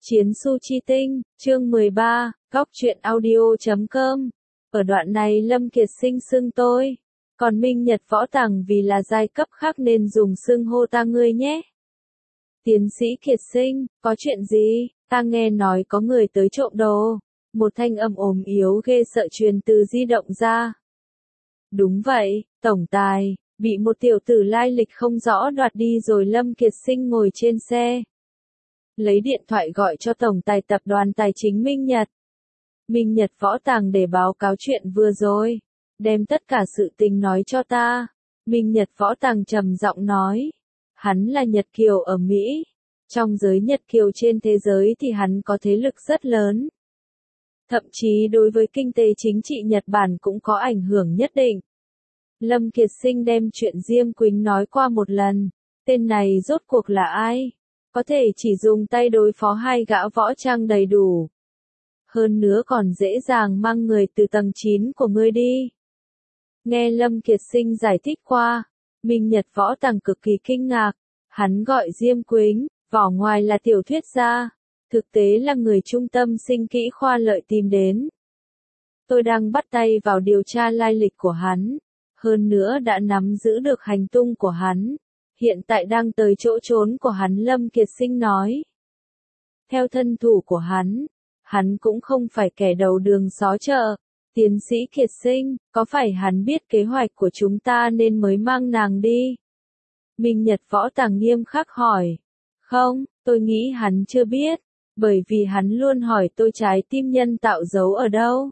Chiến Su Chi Tinh, chương 13, góc truyện audio.com. Ở đoạn này Lâm Kiệt Sinh xưng tôi, còn Minh Nhật Võ Tằng vì là giai cấp khác nên dùng xưng hô ta ngươi nhé. Tiến sĩ Kiệt Sinh, có chuyện gì? Ta nghe nói có người tới trộm đồ. Một thanh âm ồm yếu ghê sợ truyền từ di động ra. Đúng vậy, tổng tài, bị một tiểu tử lai lịch không rõ đoạt đi rồi. Lâm Kiệt Sinh ngồi trên xe, lấy điện thoại gọi cho tổng tài tập đoàn tài chính Minh Nhật. Minh Nhật Võ Tằng để báo cáo chuyện vừa rồi, đem tất cả sự tình nói cho ta. Minh Nhật Võ Tằng trầm giọng nói, hắn là Nhật Kiều ở Mỹ, trong giới Nhật Kiều trên thế giới thì hắn có thế lực rất lớn. Thậm chí đối với kinh tế chính trị Nhật Bản cũng có ảnh hưởng nhất định. Lâm Kiệt Sinh đem chuyện Diêm Quỳnh nói qua một lần, tên này rốt cuộc là ai? Có thể chỉ dùng tay đối phó hai gã võ trang đầy đủ. Hơn nữa còn dễ dàng mang người từ tầng 9 của ngươi đi. Nghe Lâm Kiệt Sinh giải thích qua, Minh Nhật Võ Tằng cực kỳ kinh ngạc. Hắn gọi Diêm Quỳnh, vỏ ngoài là tiểu thuyết gia, thực tế là người trung tâm sinh kỹ khoa lợi tìm đến. Tôi đang bắt tay vào điều tra lai lịch của hắn, hơn nữa đã nắm giữ được hành tung của hắn. Hiện tại đang tới chỗ trốn của hắn. Lâm Kiệt Sinh nói. Theo thân thủ của hắn cũng không phải kẻ đầu đường xó chợ. Tiến sĩ Kiệt Sinh, có phải hắn biết kế hoạch của chúng ta nên mới mang nàng đi? Minh Nhật Võ Tằng nghiêm khắc hỏi. Không, tôi nghĩ hắn chưa biết, bởi vì hắn luôn hỏi tôi trái tim nhân tạo giấu ở đâu.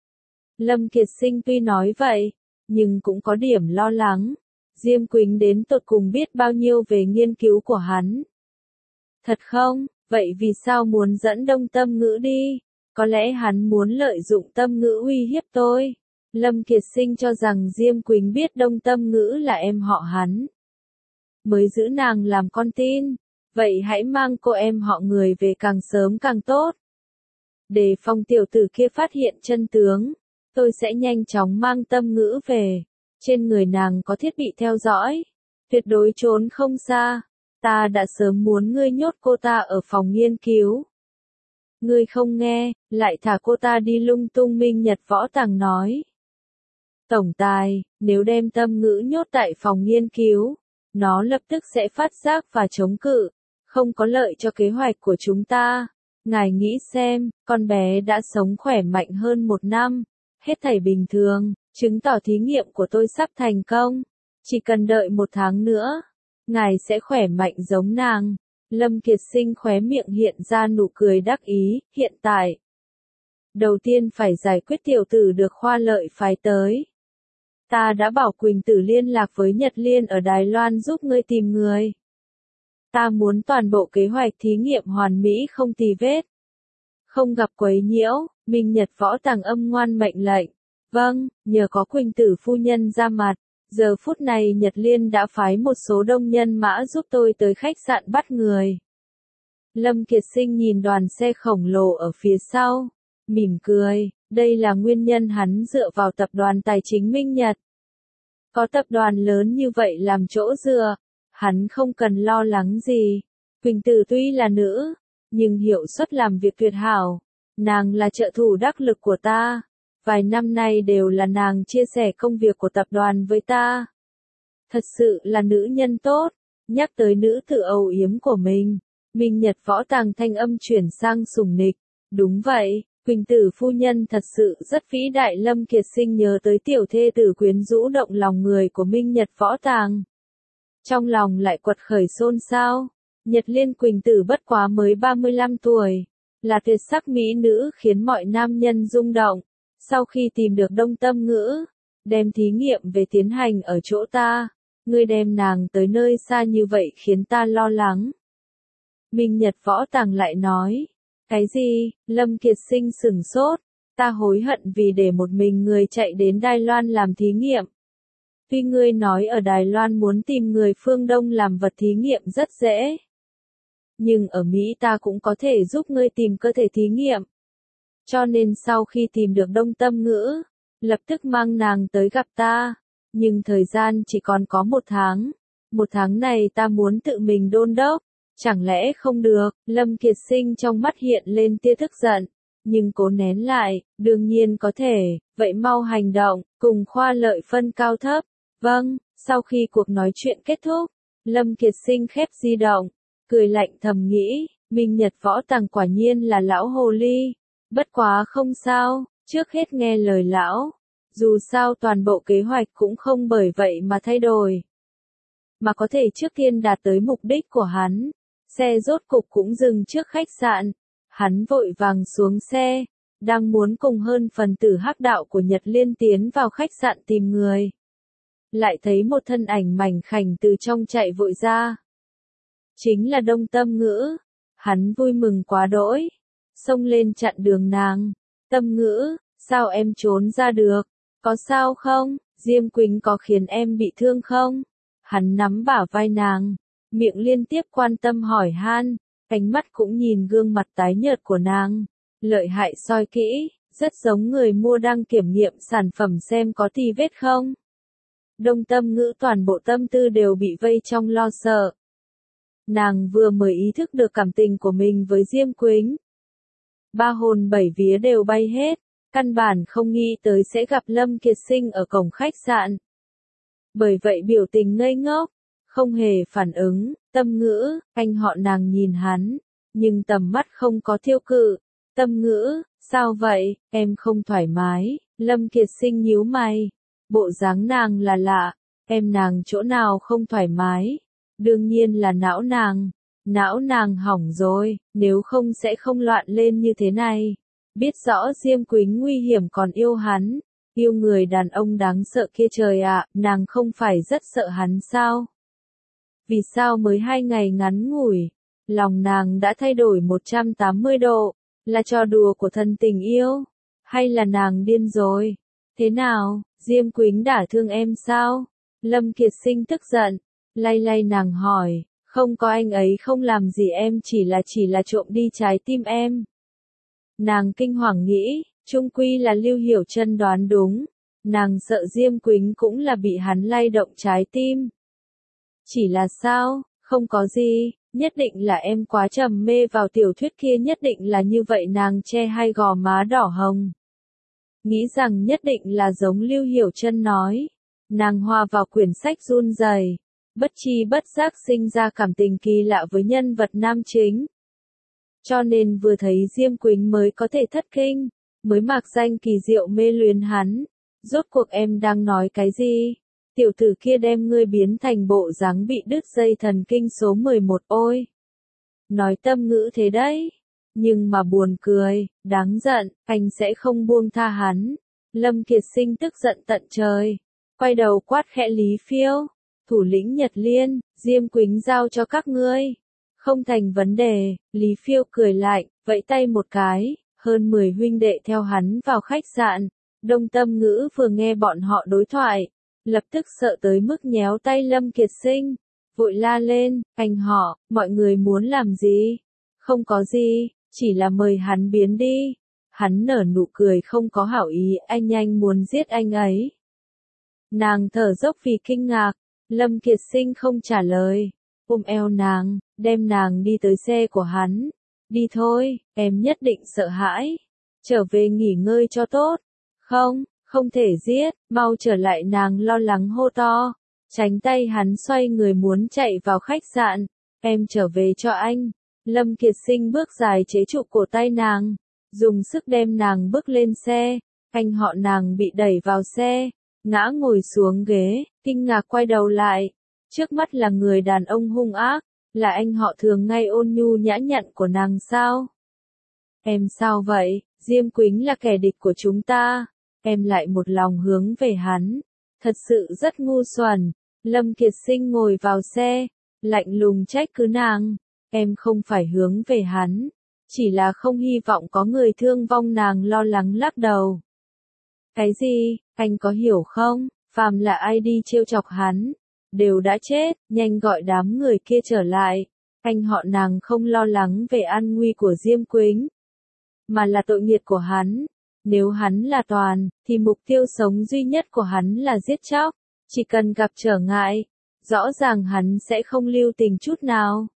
Lâm Kiệt Sinh tuy nói vậy, nhưng cũng có điểm lo lắng. Diêm Quỳnh đến tột cùng biết bao nhiêu về nghiên cứu của hắn? Thật không? Vậy vì sao muốn dẫn Đông Tâm Ngữ đi? Có lẽ hắn muốn lợi dụng Tâm Ngữ uy hiếp tôi. Lâm Kiệt Sinh cho rằng Diêm Quỳnh biết Đông Tâm Ngữ là em họ hắn, mới giữ nàng làm con tin. Vậy hãy mang cô em họ người về càng sớm càng tốt. Để phòng tiểu tử kia phát hiện chân tướng, tôi sẽ nhanh chóng mang Tâm Ngữ về. Trên người nàng có thiết bị theo dõi, tuyệt đối trốn không xa. Ta đã sớm muốn ngươi nhốt cô ta ở phòng nghiên cứu. Ngươi không nghe, lại thả cô ta đi lung tung. Minh Nhật Võ Tằng nói. Tổng tài, nếu đem Tâm Ngữ nhốt tại phòng nghiên cứu, nó lập tức sẽ phát giác và chống cự, không có lợi cho kế hoạch của chúng ta. Ngài nghĩ xem, con bé đã sống khỏe mạnh hơn 1 năm, hết thảy bình thường, chứng tỏ thí nghiệm của tôi sắp thành công. Chỉ cần đợi 1 tháng nữa, ngài sẽ khỏe mạnh giống nàng. Lâm Kiệt Sinh khóe miệng hiện ra nụ cười đắc ý. Hiện tại, đầu tiên phải giải quyết tiểu tử được khoa lợi phái tới. Ta đã bảo Quỳnh Tử liên lạc với Nhật Liên ở Đài Loan giúp ngươi tìm người. Ta muốn toàn bộ kế hoạch thí nghiệm hoàn mỹ không tì vết, không gặp quấy nhiễu. Minh Nhật Võ Tằng âm ngoan mệnh lệnh. Vâng, nhờ có Quỳnh Tử phu nhân ra mặt, giờ phút này Nhật Liên đã phái một số đông nhân mã giúp tôi tới khách sạn bắt người. Lâm Kiệt Sinh nhìn đoàn xe khổng lồ ở phía sau, mỉm cười. Đây là nguyên nhân hắn dựa vào tập đoàn tài chính Minh Nhật. Có tập đoàn lớn như vậy làm chỗ dựa, hắn không cần lo lắng gì. Quỳnh Tử tuy là nữ, nhưng hiệu suất làm việc tuyệt hảo. Nàng là trợ thủ đắc lực của ta. Vài năm nay đều là nàng chia sẻ công việc của tập đoàn với ta. Thật sự là nữ nhân tốt. Nhắc tới nữ tử âu yếm của mình, Minh Nhật Võ Tằng thanh âm chuyển sang sủng nịch. Đúng vậy, Quỳnh Tử phu nhân thật sự rất vĩ đại. Lâm Kiệt Sinh nhớ tới tiểu thê tử quyến rũ động lòng người của Minh Nhật Võ Tằng, trong lòng lại quật khởi xôn xao. Nhật Liên Quỳnh Tử bất quá mới 35 tuổi, là tuyệt sắc mỹ nữ khiến mọi nam nhân rung động. Sau khi tìm được Đông Tâm Ngữ, đem thí nghiệm về tiến hành ở chỗ ta, ngươi đem nàng tới nơi xa như vậy khiến ta lo lắng. Minh Nhật Võ Tằng lại nói. Cái gì? Lâm Kiệt Sinh sửng sốt. Ta hối hận vì để một mình người chạy đến Đài Loan làm thí nghiệm. Tuy ngươi nói ở Đài Loan muốn tìm người phương Đông làm vật thí nghiệm rất dễ, nhưng ở Mỹ ta cũng có thể giúp ngươi tìm cơ thể thí nghiệm. Cho nên sau khi tìm được Đông Tâm Ngữ, lập tức mang nàng tới gặp ta. Nhưng thời gian chỉ còn có 1 tháng. 1 tháng này ta muốn tự mình đôn đốc, Chẳng lẽ không được, Lâm Kiệt Sinh trong mắt hiện lên tia tức giận, nhưng cố nén lại, đương nhiên có thể, vậy mau hành động, cùng Khoa Lợi phân cao thấp. Vâng, sau khi cuộc nói chuyện kết thúc, Lâm Kiệt Sinh khép di động, cười lạnh thầm nghĩ, Minh Nhật Võ Tàng quả nhiên là lão hồ ly, bất quá không sao, trước hết nghe lời lão, dù sao toàn bộ kế hoạch cũng không bởi vậy mà thay đổi, mà có thể trước tiên đạt tới mục đích của hắn. Xe rốt cục cũng dừng trước khách sạn, hắn vội vàng xuống xe, đang muốn cùng hơn phần tử hắc đạo của Nhật Liên tiến vào khách sạn tìm người. Lại thấy một thân ảnh mảnh khảnh từ trong chạy vội ra. Chính là Đông Tâm Ngữ, hắn vui mừng quá đỗi, xông lên chặn đường nàng. Tâm Ngữ, sao em trốn ra được, có sao không, Diêm Quỳnh có khiến em bị thương không? Hắn nắm bả vai nàng, miệng liên tiếp quan tâm hỏi han, ánh mắt cũng nhìn gương mặt tái nhợt của nàng, lợi hại soi kỹ, rất giống người mua đang kiểm nghiệm sản phẩm xem có tì vết không. Đông Tâm Ngữ toàn bộ tâm tư đều bị vây trong lo sợ. Nàng vừa mới ý thức được cảm tình của mình với Diêm Quỳnh. Ba hồn bảy vía đều bay hết, căn bản không nghĩ tới sẽ gặp Lâm Kiệt Sinh ở cổng khách sạn. Bởi vậy biểu tình ngây ngốc, không hề phản ứng. Tâm Ngữ, anh họ nàng nhìn hắn, nhưng tầm mắt không có thiêu cự. Tâm Ngữ, sao vậy, em không thoải mái, Lâm Kiệt Sinh nhíu mày. Bộ dáng nàng là lạ, em nàng chỗ nào không thoải mái? Đương nhiên là não nàng hỏng rồi, nếu không sẽ không loạn lên như thế này. Biết rõ Diêm Quỳnh nguy hiểm còn yêu hắn, yêu người đàn ông đáng sợ kia trời ạ, nàng không phải rất sợ hắn sao? Vì sao mới 2 ngày ngắn ngủi, lòng nàng đã thay đổi 180 độ, là trò đùa của thần tình yêu, hay là nàng điên rồi? Thế nào, Diêm Quỳnh đả thương em sao? Lâm Kiệt Sinh tức giận, lay lay nàng hỏi, không có, anh ấy không làm gì em, chỉ là trộm đi trái tim em. Nàng kinh hoàng nghĩ, chung quy là Lưu Hiểu Chân đoán đúng, nàng sợ Diêm Quỳnh cũng là bị hắn lay động trái tim. Chỉ là sao, không có gì, nhất định là em quá trầm mê vào tiểu thuyết kia, nhất định là như vậy. Nàng che hai gò má đỏ hồng, nghĩ rằng nhất định là giống Lưu Hiểu Chân nói. Nàng hòa vào quyển sách run rẩy, bất tri bất giác sinh ra cảm tình kỳ lạ với nhân vật nam chính. Cho nên vừa thấy Diêm Quỳnh mới có thể thất kinh, mới mạc danh kỳ diệu mê luyến hắn. Rốt cuộc em đang nói cái gì? Tiểu tử kia đem ngươi biến thành bộ dáng bị đứt dây thần kinh số 11 ôi. Nói Tâm Ngữ thế đấy. Nhưng mà buồn cười, đáng giận, anh sẽ không buông tha hắn. Lâm Kiệt Sinh tức giận tận trời. Quay đầu quát khẽ Lý Phiêu. Thủ lĩnh Nhật Liên, Diêm Quỳnh giao cho các ngươi. Không thành vấn đề, Lý Phiêu cười lạnh, vẫy tay một cái, hơn 10 huynh đệ theo hắn vào khách sạn. Đông Tâm Ngữ vừa nghe bọn họ đối thoại, lập tức sợ tới mức nhéo tay Lâm Kiệt Sinh, vội la lên, anh họ, mọi người muốn làm gì? Không có gì, chỉ là mời hắn biến đi. Hắn nở nụ cười không có hảo ý, anh nhanh muốn giết anh ấy. Nàng thở dốc vì kinh ngạc, Lâm Kiệt Sinh không trả lời, ôm eo nàng, đem nàng đi tới xe của hắn. Đi thôi, em nhất định sợ hãi. Trở về nghỉ ngơi cho tốt. Không, không thể giết, mau trở lại, nàng lo lắng hô to. Tránh tay hắn xoay người muốn chạy vào khách sạn. Em trở về cho anh. Lâm Kiệt Sinh bước dài chế trụ cổ tay nàng, dùng sức đem nàng bước lên xe. Anh họ nàng bị đẩy vào xe, ngã ngồi xuống ghế, kinh ngạc quay đầu lại. Trước mắt là người đàn ông hung ác, là anh họ thường ngày ôn nhu nhã nhặn của nàng sao? Em sao vậy? Diêm Quỳnh là kẻ địch của chúng ta, em lại một lòng hướng về hắn, thật sự rất ngu xuẩn. Lâm Kiệt Sinh ngồi vào xe, lạnh lùng trách cứ nàng, em không phải hướng về hắn, chỉ là không hy vọng có người thương vong. Nàng lo lắng lắc đầu. Cái gì, anh có hiểu không, phàm là ai đi trêu chọc hắn, đều đã chết, nhanh gọi đám người kia trở lại. Anh họ nàng không lo lắng về an nguy của Diêm Quỳnh, mà là tội nghiệt của hắn. Nếu hắn là toàn, thì mục tiêu sống duy nhất của hắn là giết chóc. Chỉ cần gặp trở ngại, rõ ràng hắn sẽ không lưu tình chút nào.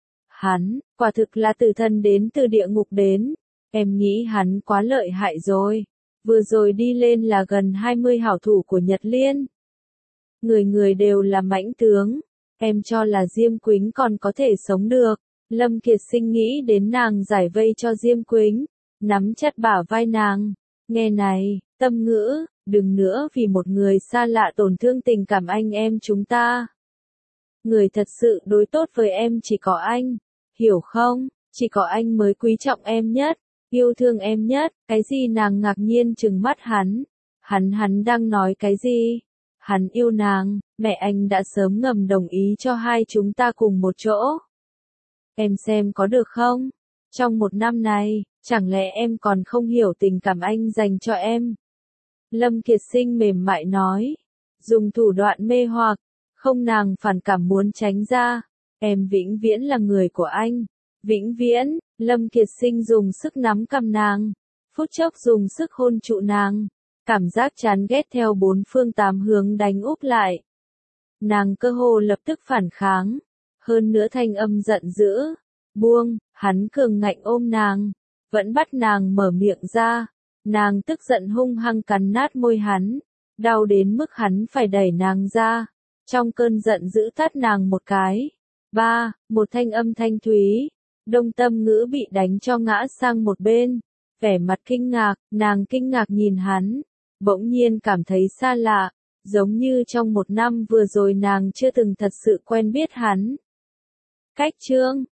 Hắn, quả thực là tử thần đến từ địa ngục đến. Em nghĩ hắn quá lợi hại rồi. Vừa rồi đi lên là gần 20 hảo thủ của Nhật Liên. Người người đều là mãnh tướng. Em cho là Diêm Quýnh còn có thể sống được. Lâm Kiệt Sinh nghĩ đến nàng giải vây cho Diêm Quýnh, nắm chặt bả vai nàng. Nghe này, Tâm Ngữ, đừng nữa vì một người xa lạ tổn thương tình cảm anh em chúng ta. Người thật sự đối tốt với em chỉ có anh, hiểu không? Chỉ có anh mới quý trọng em nhất, yêu thương em nhất. Cái gì? Nàng ngạc nhiên trừng mắt hắn. Hắn đang nói cái gì? Hắn yêu nàng, mẹ anh đã sớm ngầm đồng ý cho hai chúng ta cùng một chỗ. Em xem có được không? Trong một năm này, chẳng lẽ em còn không hiểu tình cảm anh dành cho em? Lâm Kiệt Sinh mềm mại nói, dùng thủ đoạn mê hoặc, không nàng phản cảm muốn tránh ra. Em vĩnh viễn là người của anh. Vĩnh viễn. Lâm Kiệt Sinh dùng sức nắm cằm nàng, phút chốc dùng sức hôn trụ nàng. Cảm giác chán ghét theo bốn phương tám hướng đánh úp lại. Nàng cơ hồ lập tức phản kháng. Hơn nữa thanh âm giận dữ. Buông, hắn cường ngạnh ôm nàng. Vẫn bắt nàng mở miệng ra. Nàng tức giận hung hăng cắn nát môi hắn. Đau đến mức hắn phải đẩy nàng ra. Trong cơn giận dữ tát nàng một cái. Một thanh âm thanh thúy. Đông Tâm Ngữ bị đánh cho ngã sang một bên. Vẻ mặt kinh ngạc, nàng kinh ngạc nhìn hắn. Bỗng nhiên cảm thấy xa lạ. Giống như trong một năm vừa rồi nàng chưa từng thật sự quen biết hắn. Cách chương